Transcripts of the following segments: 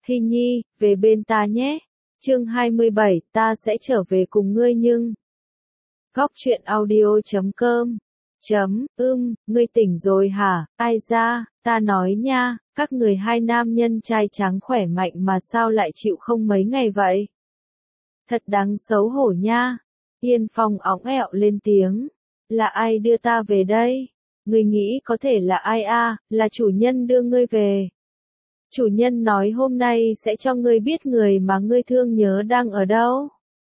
Hy Nhi, về bên ta nhé. Chương 27, ta sẽ trở về cùng ngươi nhưng. Góc truyện audio.com Ngươi tỉnh rồi hả? Ai ra, ta nói nha, các người hai nam nhân trai trắng khỏe mạnh mà sao lại chịu không mấy ngày vậy? Thật đáng xấu hổ nha. Yên Phong óng ẹo lên tiếng. Là ai đưa ta về đây? Ngươi nghĩ có thể là ai à? Là chủ nhân đưa ngươi về. Chủ nhân nói hôm nay sẽ cho ngươi biết người mà ngươi thương nhớ đang ở đâu.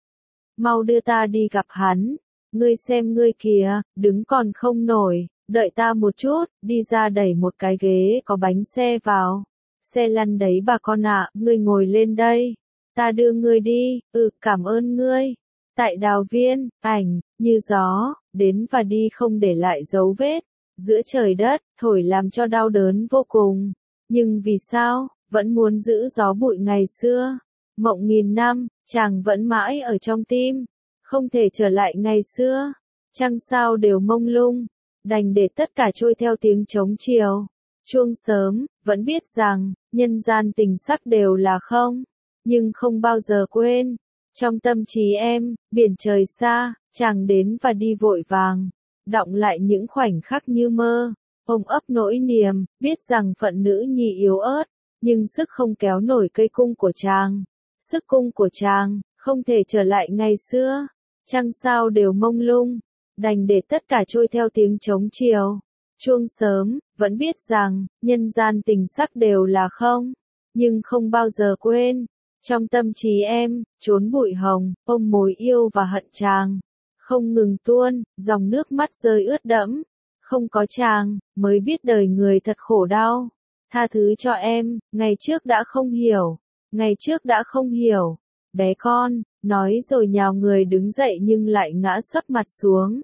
Mau đưa ta đi gặp hắn. Ngươi xem ngươi kìa, đứng còn không nổi, đợi ta một chút, đi ra đẩy một cái ghế có bánh xe vào. Xe lăn đấy bà con ạ, ngươi ngồi lên đây. Ta đưa ngươi đi, cảm ơn ngươi. Tại Đào Viên, ảnh, như gió, đến và đi không để lại dấu vết. Giữa trời đất, thổi làm cho đau đớn vô cùng. Nhưng vì sao, vẫn muốn giữ gió bụi ngày xưa. Mộng nghìn năm, chàng vẫn mãi ở trong tim. Không thể trở lại ngày xưa. Trăng sao đều mông lung. Đành để tất cả trôi theo tiếng trống chiều. Chuông sớm, vẫn biết rằng, nhân gian tình sắc đều là không. Nhưng không bao giờ quên. Trong tâm trí em, biển trời xa, chàng đến và đi vội vàng. Đọng lại những khoảnh khắc như mơ. Ôm ấp nỗi niềm, biết rằng phận nữ nhi yếu ớt, nhưng sức không kéo nổi cây cung của chàng. Sức cung của chàng, không thể trở lại ngày xưa. Trăng sao đều mông lung, đành để tất cả trôi theo tiếng trống chiều. Chuông sớm, vẫn biết rằng, nhân gian tình sắc đều là không, nhưng không bao giờ quên. Trong tâm trí em, chốn bụi hồng, ôm mối yêu và hận chàng. Không ngừng tuôn, dòng nước mắt rơi ướt đẫm. Không có chàng, mới biết đời người thật khổ đau. Tha thứ cho em, ngày trước đã không hiểu. Ngày trước đã không hiểu. Bé con, nói rồi nhào người đứng dậy nhưng lại ngã sấp mặt xuống.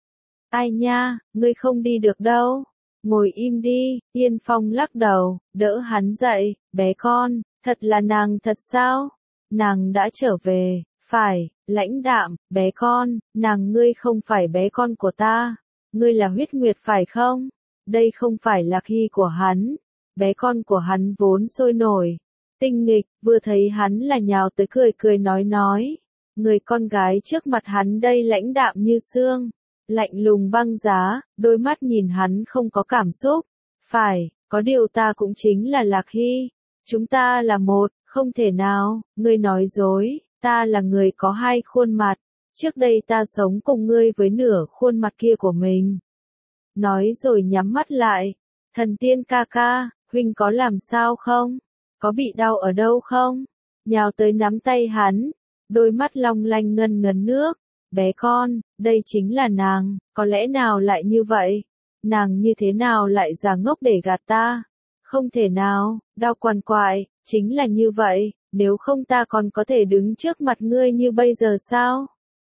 Ai nha, ngươi không đi được đâu. Ngồi im đi, Yên Phong lắc đầu, đỡ hắn dậy. Bé con, thật là nàng thật sao? Nàng đã trở về, phải, lãnh đạm, bé con, nàng ngươi không phải bé con của ta. Ngươi là Huyết Nguyệt phải không? Đây không phải là Hy của hắn. Bé con của hắn vốn sôi nổi. Tinh nghịch, vừa thấy hắn là nhào tới cười cười nói. Người con gái trước mặt hắn đây lãnh đạm như xương. Lạnh lùng băng giá, đôi mắt nhìn hắn không có cảm xúc. Phải, có điều ta cũng chính là Lạc Hy. Chúng ta là một, không thể nào, ngươi nói dối, ta là người có hai khuôn mặt. Trước đây ta sống cùng ngươi với nửa khuôn mặt kia của mình. Nói rồi nhắm mắt lại. Thần tiên ca ca, huynh có làm sao không? Có bị đau ở đâu không? Nhào tới nắm tay hắn. Đôi mắt long lanh ngân ngấn nước. Bé con, đây chính là nàng, có lẽ nào lại như vậy? Nàng như thế nào lại giả ngốc để gạt ta? Không thể nào, đau quằn quại, chính là như vậy, nếu không ta còn có thể đứng trước mặt ngươi như bây giờ sao?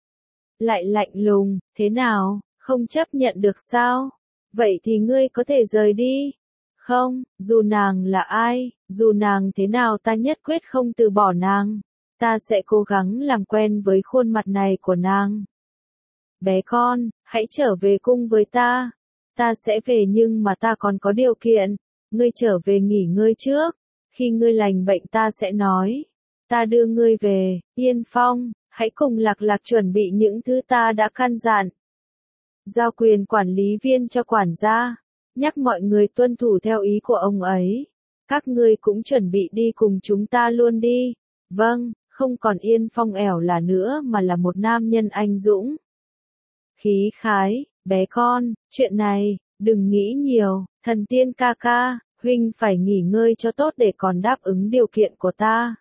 Lại lạnh lùng, thế nào, không chấp nhận được sao? Vậy thì ngươi có thể rời đi. Không, dù nàng là ai, dù nàng thế nào ta nhất quyết không từ bỏ nàng. Ta sẽ cố gắng làm quen với khuôn mặt này của nàng. Bé con, hãy trở về cung với ta. Ta sẽ về nhưng mà ta còn có điều kiện. Ngươi trở về nghỉ ngơi trước. Khi ngươi lành bệnh ta sẽ nói. Ta đưa ngươi về, Yên Phong, hãy cùng Lạc Lạc chuẩn bị những thứ ta đã căn dặn. Giao quyền quản lý viên cho quản gia. Nhắc mọi người tuân thủ theo ý của ông ấy. Các ngươi cũng chuẩn bị đi cùng chúng ta luôn đi. Vâng, không còn Yên Phong ẻo là nữa mà là một nam nhân anh dũng. Khí khái, bé con, chuyện này, đừng nghĩ nhiều, thần tiên ca ca, huynh phải nghỉ ngơi cho tốt để còn đáp ứng điều kiện của ta.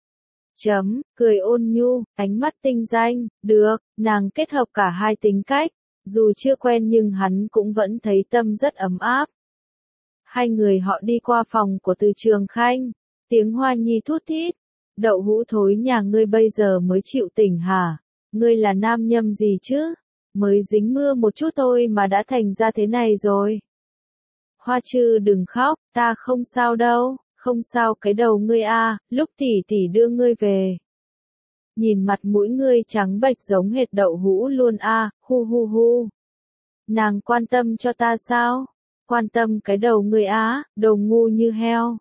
Cười ôn nhu, ánh mắt tinh danh, được, nàng kết hợp cả hai tính cách, dù chưa quen nhưng hắn cũng vẫn thấy tâm rất ấm áp. Hai người họ đi qua phòng của Từ Trường Khanh, tiếng Hoa Nhi thút thít, đậu hũ thối nhà ngươi bây giờ mới chịu tỉnh hả? Ngươi là nam nhâm gì chứ? Mới dính mưa một chút thôi mà đã thành ra thế này rồi. Hoa Trư đừng khóc, ta không sao đâu, không sao cái đầu ngươi a, lúc tỷ tỷ đưa ngươi về. Nhìn mặt mũi ngươi trắng bệch giống hệt đậu hũ luôn a, hu hu hu. Nàng quan tâm cho ta sao? Quan tâm cái đầu ngươi á, đồ ngu như heo.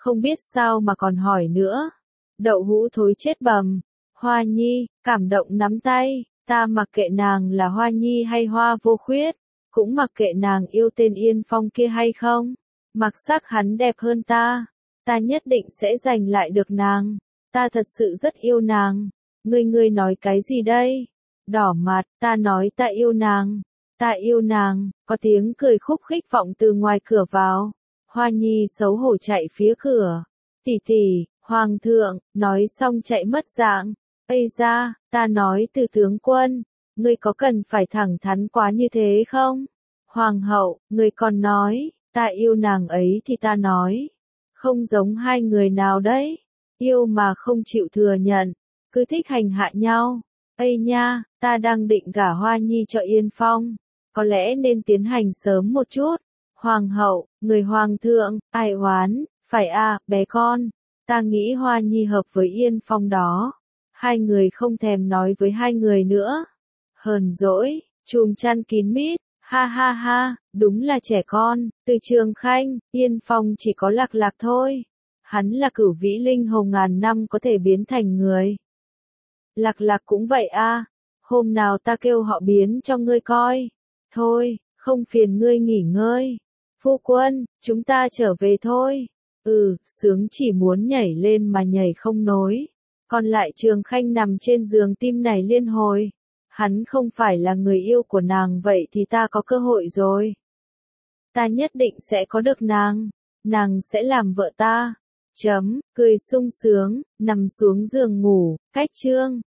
Không biết sao mà còn hỏi nữa. Đậu hũ thối chết bầm. Hoa Nhi, cảm động nắm tay, ta mặc kệ nàng là Hoa Nhi hay Hoa Vô Khuyết, cũng mặc kệ nàng yêu tên Yên Phong kia hay không. Mặc sắc hắn đẹp hơn ta nhất định sẽ giành lại được nàng, ta thật sự rất yêu nàng. Ngươi nói cái gì đây? Đỏ mặt, ta nói ta yêu nàng, có tiếng cười khúc khích vọng từ ngoài cửa vào. Hoa Nhi xấu hổ chạy phía cửa. Tỷ tỷ, Hoàng thượng, nói xong chạy mất dạng. Ây da, ta nói từ tướng quân, ngươi có cần phải thẳng thắn quá như thế không? Hoàng hậu, ngươi còn nói, ta yêu nàng ấy thì ta nói. Không giống hai người nào đấy, yêu mà không chịu thừa nhận, cứ thích hành hạ nhau. Ây nha, ta đang định gả Hoa Nhi cho Yên Phong, có lẽ nên tiến hành sớm một chút. Hoàng hậu, người hoàng thượng, ai oán, phải bé con, ta nghĩ Hoa Nhi hợp với Yên Phong đó. Hai người không thèm nói với hai người nữa. Hờn dỗi, chùm chăn kín mít, ha ha ha, đúng là trẻ con, từ Trường Khanh, Yên Phong chỉ có Lạc Lạc thôi. Hắn là cửu vĩ linh hồn ngàn năm có thể biến thành người. Lạc Lạc cũng vậy hôm nào ta kêu họ biến cho ngươi coi. Thôi, không phiền ngươi nghỉ ngơi. Phu quân, chúng ta trở về thôi. Sướng chỉ muốn nhảy lên mà nhảy không nối. Còn lại Trường Khanh nằm trên giường tim này liên hồi. Hắn không phải là người yêu của nàng vậy thì ta có cơ hội rồi. Ta nhất định sẽ có được nàng sẽ làm vợ ta. Cười sung sướng, nằm xuống giường ngủ, cách chương.